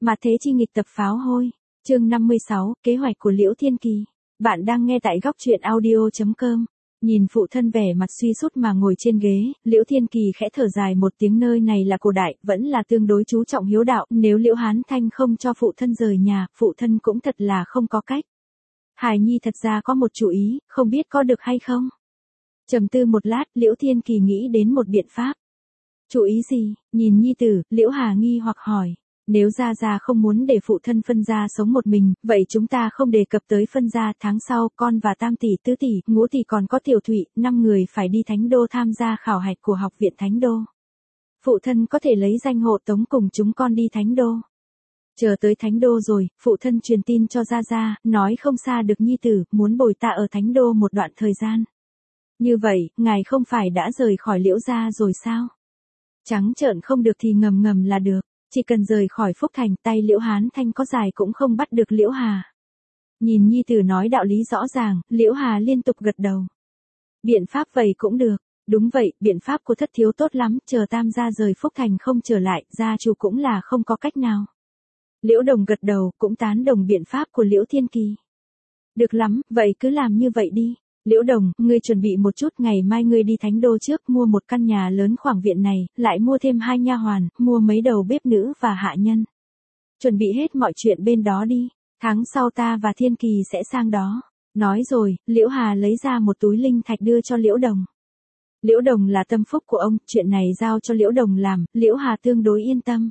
Mà thế chi nghịch tập pháo hôi. Chương 56, kế hoạch của Liễu Thiên Kỳ. Bạn đang nghe tại góc truyện audio.com. Nhìn phụ thân vẻ mặt suy sút mà ngồi trên ghế, Liễu Thiên Kỳ khẽ thở dài một tiếng, nơi này là cổ đại, vẫn là tương đối chú trọng hiếu đạo, nếu Liễu Hán Thanh không cho phụ thân rời nhà, phụ thân cũng thật là không có cách. Hài Nhi thật ra có một chủ ý, không biết có được hay không? Trầm tư một lát, Liễu Thiên Kỳ nghĩ đến một biện pháp. Chủ ý gì? Nhìn nhi tử, Liễu Hà nghi hoặc hỏi. Nếu Gia Gia không muốn để phụ thân phân gia sống một mình, vậy chúng ta không đề cập tới phân gia. Tháng sau, con và tam tỷ, tứ tỷ, ngũ tỷ còn có tiểu thụy, 5 người phải đi Thánh Đô tham gia khảo hạch của học viện Thánh Đô. Phụ thân có thể lấy danh hộ tống cùng chúng con đi Thánh Đô. Chờ tới Thánh Đô rồi, phụ thân truyền tin cho Gia Gia, nói không xa được nhi tử, muốn bồi ta ở Thánh Đô một đoạn thời gian. Như vậy, ngài không phải đã rời khỏi Liễu gia rồi sao? Trắng trợn không được thì ngầm ngầm là được. Chỉ cần rời khỏi Phúc Thành, tay Liễu Hán Thanh có dài cũng không bắt được Liễu Hà. Nhìn nhi tử nói đạo lý rõ ràng, Liễu Hà liên tục gật đầu. Biện pháp vậy cũng được. Đúng vậy, biện pháp của thất thiếu tốt lắm, chờ tam gia rời Phúc Thành không trở lại, gia chủ cũng là không có cách nào. Liễu Đồng gật đầu, cũng tán đồng biện pháp của Liễu Thiên Kỳ. Được lắm, vậy cứ làm như vậy đi. Liễu Đồng, ngươi chuẩn bị một chút, ngày mai ngươi đi Thánh Đô trước, mua một căn nhà lớn khoảng viện này, lại mua thêm 2 nha hoàn, mua mấy đầu bếp nữ và hạ nhân. Chuẩn bị hết mọi chuyện bên đó đi, tháng sau ta và Thiên Kỳ sẽ sang đó. Nói rồi, Liễu Hà lấy ra một túi linh thạch đưa cho Liễu Đồng. Liễu Đồng là tâm phúc của ông, chuyện này giao cho Liễu Đồng làm, Liễu Hà tương đối yên tâm.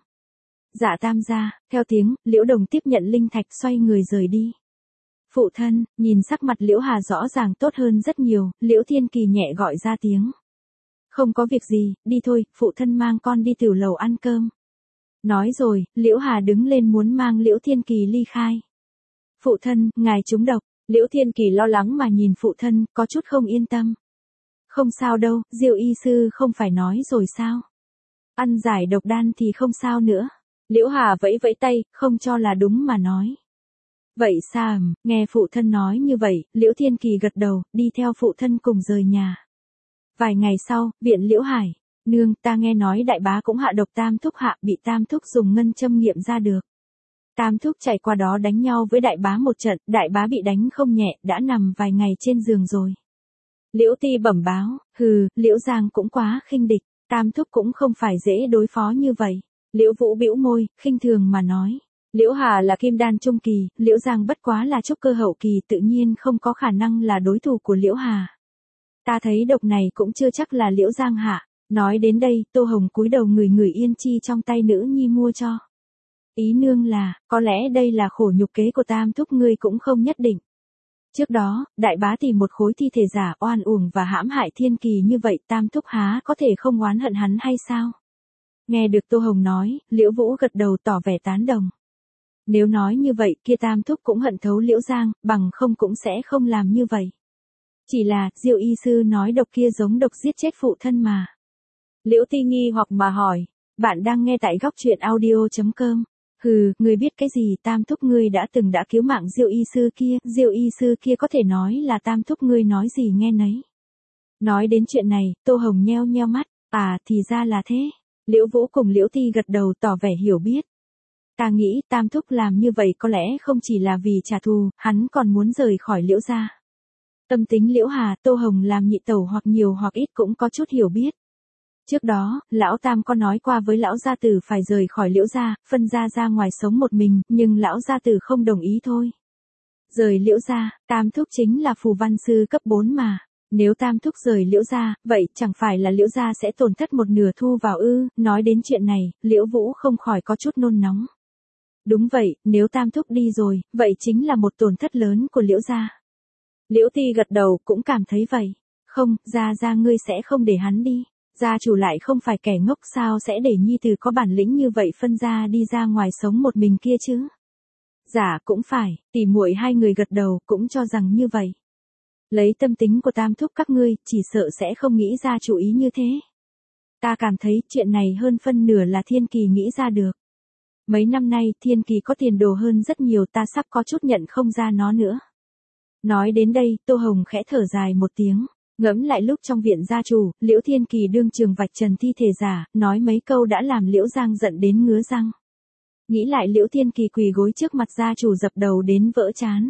Dạ tam gia, theo tiếng, Liễu Đồng tiếp nhận linh thạch xoay người rời đi. Phụ thân, nhìn sắc mặt Liễu Hà rõ ràng tốt hơn rất nhiều, Liễu Thiên Kỳ nhẹ gọi ra tiếng. Không có việc gì, đi thôi, phụ thân mang con đi tiểu lầu ăn cơm. Nói rồi, Liễu Hà đứng lên muốn mang Liễu Thiên Kỳ ly khai. Phụ thân, ngài trúng độc, Liễu Thiên Kỳ lo lắng mà nhìn phụ thân, có chút không yên tâm. Không sao đâu, Diệu y sư không phải nói rồi sao? Ăn giải độc đan thì không sao nữa. Liễu Hà vẫy vẫy tay, không cho là đúng mà nói. Vậy sao? Nghe phụ thân nói như vậy, Liễu Thiên Kỳ gật đầu, đi theo phụ thân cùng rời nhà. Vài ngày sau, viện Liễu Hải. Nương, ta nghe nói đại bá cũng hạ độc tam thúc hạ, bị tam thúc dùng ngân châm nghiệm ra được. Tam thúc chạy qua đó đánh nhau với đại bá một trận, đại bá bị đánh không nhẹ, đã nằm vài ngày trên giường rồi. Liễu Ti bẩm báo, Liễu Giang cũng quá khinh địch, tam thúc cũng không phải dễ đối phó như vậy. Liễu Vũ bĩu môi, khinh thường mà nói. Liễu Hà là kim đan trung kỳ, Liễu Giang bất quá là trúc cơ hậu kỳ, tự nhiên không có khả năng là đối thủ của Liễu Hà. Ta thấy độc này cũng chưa chắc là Liễu Giang hạ. Nói đến đây, Tô Hồng cúi đầu ngửi ngửi yên chi trong tay nữ nhi mua cho. Ý nương là, có lẽ đây là khổ nhục kế của tam thúc ngươi cũng không nhất định. Trước đó, đại bá tìm một khối thi thể giả oan uổng và hãm hại Thiên Kỳ như vậy, tam thúc há có thể không oán hận hắn hay sao? Nghe được Tô Hồng nói, Liễu Vũ gật đầu tỏ vẻ tán đồng. Nếu nói như vậy, kia tam thúc cũng hận thấu Liễu Giang, bằng không cũng sẽ không làm như vậy. Chỉ là, Diệu y sư nói độc kia giống độc giết chết phụ thân mà. Liễu Ti nghi hoặc mà hỏi, bạn đang nghe tại góc truyện audio.com. Ngươi biết cái gì, tam thúc ngươi đã cứu mạng Diệu y sư kia có thể nói là tam thúc ngươi nói gì nghe nấy. Nói đến chuyện này, Tô Hồng nheo nheo mắt, thì ra là thế. Liễu Vũ cùng Liễu Ti gật đầu tỏ vẻ hiểu biết. Ta nghĩ tam thúc làm như vậy có lẽ không chỉ là vì trả thù, hắn còn muốn rời khỏi Liễu gia. Tâm tính Liễu Hà, Tô Hồng làm nhị tẩu hoặc nhiều hoặc ít cũng có chút hiểu biết. Trước đó, lão tam có nói qua với lão gia tử phải rời khỏi Liễu gia, phân gia ra ngoài sống một mình, nhưng lão gia tử không đồng ý thôi. Rời Liễu gia, tam thúc chính là phù văn sư cấp 4 mà. Nếu tam thúc rời Liễu gia, vậy chẳng phải là Liễu gia sẽ tổn thất một nửa thu vào ư? Nói đến chuyện này, Liễu Vũ không khỏi có chút nôn nóng. Đúng vậy, nếu tam thúc đi rồi, vậy chính là một tổn thất lớn của Liễu gia. Liễu Ti gật đầu, cũng cảm thấy vậy. Không, Gia ngươi sẽ không để hắn đi. Gia chủ lại không phải kẻ ngốc, sao sẽ để nhi tử có bản lĩnh như vậy phân gia đi ra ngoài sống một mình kia chứ? Dạ cũng phải, tỉ muội hai người gật đầu, cũng cho rằng như vậy. Lấy tâm tính của tam thúc các ngươi, chỉ sợ sẽ không nghĩ ra chủ ý như thế. Ta cảm thấy chuyện này hơn phân nửa là Thiên Kỳ nghĩ ra được. Mấy năm nay Thiên Kỳ có tiền đồ hơn rất nhiều, ta sắp có chút nhận không ra nó nữa. Nói đến đây, Tô Hồng khẽ thở dài một tiếng. Ngẫm lại lúc trong viện gia chủ, Liễu Thiên Kỳ đương trường vạch trần thi thể giả, nói mấy câu đã làm Liễu Giang giận đến ngứa răng. Nghĩ lại Liễu Thiên Kỳ quỳ gối trước mặt gia chủ dập đầu đến vỡ trán.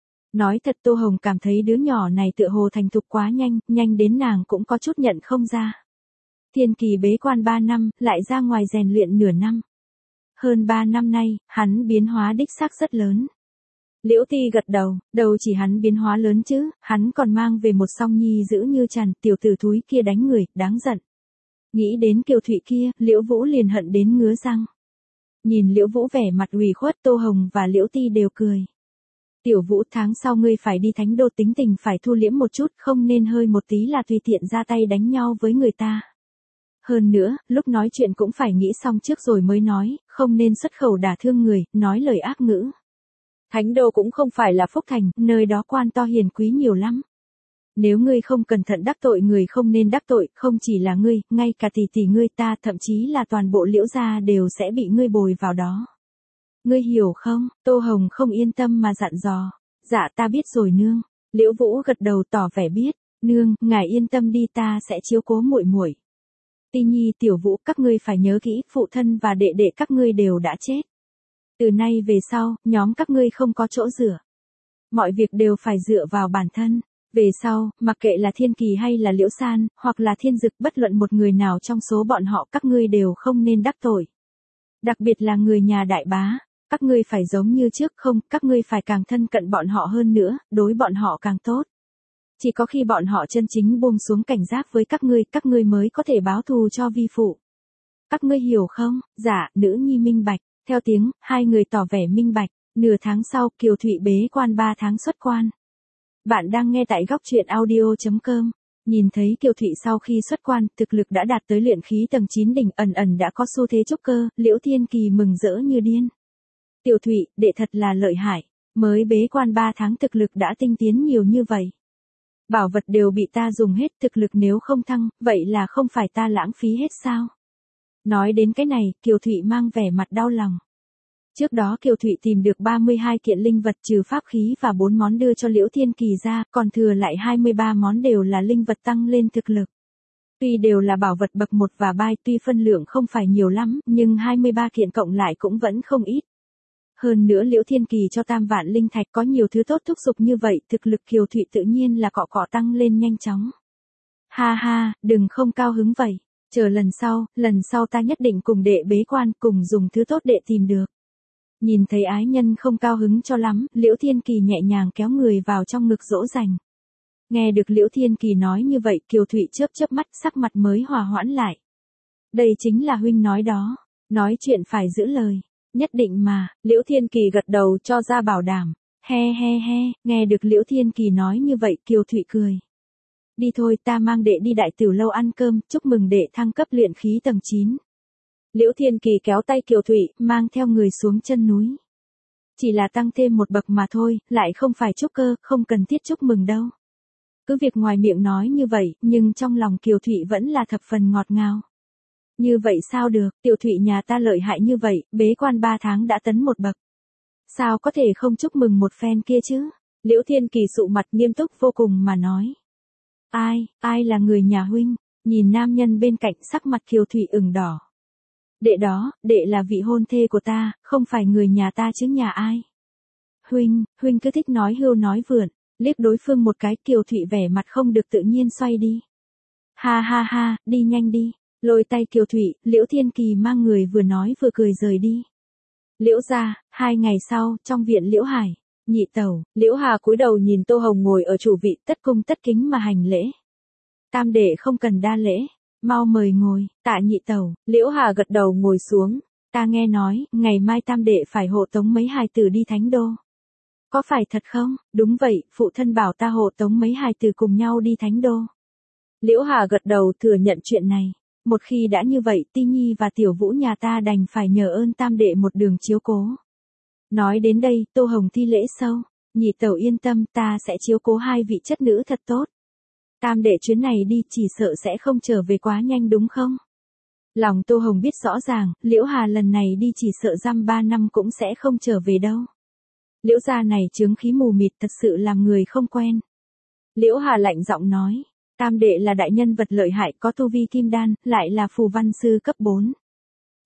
Nói thật Tô Hồng cảm thấy đứa nhỏ này tựa hồ thành thục quá nhanh, nhanh đến nàng cũng có chút nhận không ra. Thiên Kỳ bế quan 3 năm, lại ra ngoài rèn luyện nửa năm. Hơn 3 năm nay, hắn biến hóa đích xác rất lớn. Liễu Ti gật đầu chỉ hắn biến hóa lớn chứ, hắn còn mang về một song nhi dữ như tràn, tiểu tử thúi kia đánh người, đáng giận. Nghĩ đến Kiều Thụy kia, Liễu Vũ liền hận đến ngứa răng. Nhìn Liễu Vũ vẻ mặt ủy khuất, Tô Hồng và Liễu Ti đều cười. Tiểu Vũ, tháng sau ngươi phải đi Thánh Đô, tính tình phải thu liễm một chút, không nên hơi một tí là tùy tiện ra tay đánh nhau với người ta. Hơn nữa, lúc nói chuyện cũng phải nghĩ xong trước rồi mới nói, không nên xuất khẩu đả thương người, nói lời ác ngữ. Thánh Đô cũng không phải là Phúc Thành, nơi đó quan to hiền quý nhiều lắm. Nếu ngươi không cẩn thận đắc tội người không nên đắc tội, không chỉ là ngươi, ngay cả tỷ tỷ ngươi ta, thậm chí là toàn bộ Liễu gia đều sẽ bị ngươi bồi vào đó. Ngươi hiểu không? Tô Hồng không yên tâm mà dặn dò. Dạ ta biết rồi nương. Liễu Vũ gật đầu tỏ vẻ biết. Nương, ngài yên tâm đi, ta sẽ chiếu cố muội muội. Ti Nhi, Tiểu Vũ, các ngươi phải nhớ kỹ, phụ thân và đệ đệ các ngươi đều đã chết. Từ nay về sau, nhóm các ngươi không có chỗ dựa. Mọi việc đều phải dựa vào bản thân. Về sau, mặc kệ là Thiên Kỳ hay là Liễu San, hoặc là Thiên Dực, bất luận một người nào trong số bọn họ các ngươi đều không nên đắc tội. Đặc biệt là người nhà đại bá. Các ngươi phải giống như trước không, các ngươi phải càng thân cận bọn họ hơn nữa, đối bọn họ càng tốt. Chỉ có khi bọn họ chân chính buông xuống cảnh giác với các ngươi mới có thể báo thù cho vi phụ. Các ngươi hiểu không? Dạ, nữ nhi minh bạch. Theo tiếng, hai người tỏ vẻ minh bạch. Nửa tháng sau, Kiều Thụy bế quan 3 tháng xuất quan. Bạn đang nghe tại góc truyện audio.com. Nhìn thấy Kiều Thụy sau khi xuất quan, thực lực đã đạt tới luyện khí tầng 9 đỉnh, ẩn đã có xu thế trúc cơ, Liễu Thiên Kỳ mừng rỡ như điên. Tiểu Thụy, đệ thật là lợi hại, mới bế quan 3 tháng thực lực đã tinh tiến nhiều như vậy. Bảo vật đều bị ta dùng hết, thực lực nếu không thăng, vậy là không phải ta lãng phí hết sao? Nói đến cái này, Kiều Thụy mang vẻ mặt đau lòng. Trước đó Kiều Thụy tìm được 32 kiện linh vật trừ pháp khí và 4 món đưa cho Liễu Thiên Kỳ ra, còn thừa lại 23 món đều là linh vật tăng lên thực lực. Tuy đều là bảo vật bậc 1 và bai, tuy phân lượng không phải nhiều lắm, nhưng 23 kiện cộng lại cũng vẫn không ít. Hơn nữa Liễu Thiên Kỳ cho tam vạn linh thạch, có nhiều thứ tốt thúc giục như vậy, thực lực Kiều Thụy tự nhiên là cọ tăng lên nhanh chóng. Ha ha, đừng không cao hứng vậy, chờ lần sau ta nhất định cùng đệ bế quan, cùng dùng thứ tốt đệ tìm được. Nhìn thấy ái nhân không cao hứng cho lắm, Liễu Thiên Kỳ nhẹ nhàng kéo người vào trong ngực dỗ dành. Nghe được Liễu Thiên Kỳ nói như vậy, Kiều Thụy chớp mắt, sắc mặt mới hòa hoãn lại. Đây chính là huynh nói đó, nói chuyện phải giữ lời. Nhất định mà, Liễu Thiên Kỳ gật đầu cho ra bảo đảm. He, nghe được Liễu Thiên Kỳ nói như vậy, Kiều Thụy cười. Đi thôi, ta mang đệ đi Đại Tiểu Lâu ăn cơm, chúc mừng đệ thăng cấp luyện khí tầng 9. Liễu Thiên Kỳ kéo tay Kiều Thụy, mang theo người xuống chân núi. Chỉ là tăng thêm một bậc mà thôi, lại không phải trúc cơ, không cần thiết chúc mừng đâu. Cứ việc ngoài miệng nói như vậy, nhưng trong lòng Kiều Thụy vẫn là thập phần ngọt ngào. Như vậy sao được, Tiểu Thụy nhà ta lợi hại như vậy, bế quan 3 tháng đã tấn một bậc. Sao có thể không chúc mừng một phen kia chứ? Liễu Thiên Kỳ sụ mặt nghiêm túc vô cùng mà nói. Ai là người nhà huynh? Nhìn nam nhân bên cạnh, sắc mặt Kiều Thụy ửng đỏ. Đệ đó, đệ là vị hôn thê của ta, không phải người nhà ta chứ nhà ai? Huynh cứ thích nói hưu nói vượn, liếc đối phương một cái, Kiều Thụy vẻ mặt không được tự nhiên xoay đi. Ha, đi nhanh đi. Lôi tay Kiều Thụy, Liễu Thiên Kỳ mang người vừa nói vừa cười rời đi. Liễu gia, 2 ngày sau, trong viện Liễu Hải, nhị tẩu, Liễu Hà cúi đầu nhìn Tô Hồng ngồi ở chủ vị, tất cung tất kính mà hành lễ. Tam đệ không cần đa lễ, mau mời ngồi. Tạ nhị tẩu. Liễu Hà gật đầu ngồi xuống. Ta nghe nói, ngày mai tam đệ phải hộ tống mấy hài tử đi Thánh Đô. Có phải thật không? Đúng vậy, phụ thân bảo ta hộ tống mấy hài tử cùng nhau đi Thánh Đô. Liễu Hà gật đầu thừa nhận chuyện này. Một khi đã như vậy, Ti Nhi và Tiểu Vũ nhà ta đành phải nhờ ơn tam đệ một đường chiếu cố. Nói đến đây, Tô Hồng thi lễ sâu. Nhị tẩu yên tâm, ta sẽ chiếu cố hai vị chất nữ thật tốt. Tam đệ chuyến này đi chỉ sợ sẽ không trở về quá nhanh đúng không? Lòng Tô Hồng biết rõ ràng, Liễu Hà lần này đi chỉ sợ dăm 3 năm cũng sẽ không trở về đâu. Liễu gia này chướng khí mù mịt, thật sự làm người không quen. Liễu Hà lạnh giọng nói. Tam đệ là đại nhân vật lợi hại, có tu vi kim đan, lại là phù văn sư cấp 4.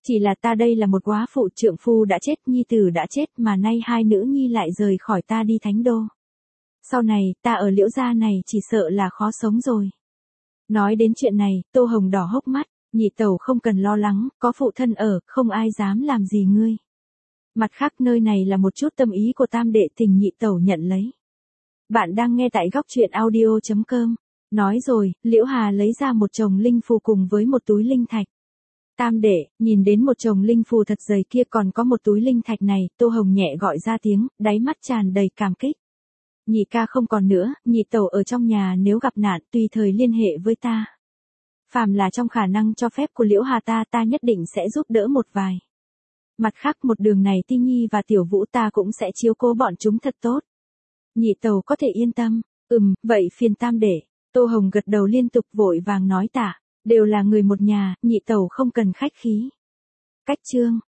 Chỉ là ta đây là một góa phụ, trượng phu đã chết, nhi tử đã chết, mà nay hai nữ nhi lại rời khỏi ta đi thánh đô. Sau này, ta ở Liễu gia này chỉ sợ là khó sống rồi. Nói đến chuyện này, Tô Hồng đỏ hốc mắt, nhị tẩu không cần lo lắng, có phụ thân ở, không ai dám làm gì ngươi. Mặt khác nơi này là một chút tâm ý của tam đệ, tình nhị tẩu nhận lấy. Bạn đang nghe tại góc truyện audio.com. Nói rồi, Liễu Hà lấy ra một chồng linh phù cùng với một túi linh thạch. Tam đệ, nhìn đến một chồng linh phù thật dày kia còn có một túi linh thạch này, Tô Hồng nhẹ gọi ra tiếng, đáy mắt tràn đầy cảm kích. Nhị ca không còn nữa, nhị tẩu ở trong nhà nếu gặp nạn tùy thời liên hệ với ta. Phàm là trong khả năng cho phép của Liễu Hà ta nhất định sẽ giúp đỡ một vài. Mặt khác một đường này Ti Nhi và Tiểu Vũ ta cũng sẽ chiếu cố bọn chúng thật tốt. Nhị tẩu có thể yên tâm, vậy phiền tam đệ. Tô Hồng gật đầu liên tục vội vàng nói tạ, đều là người một nhà, nhị tẩu không cần khách khí. Cách chương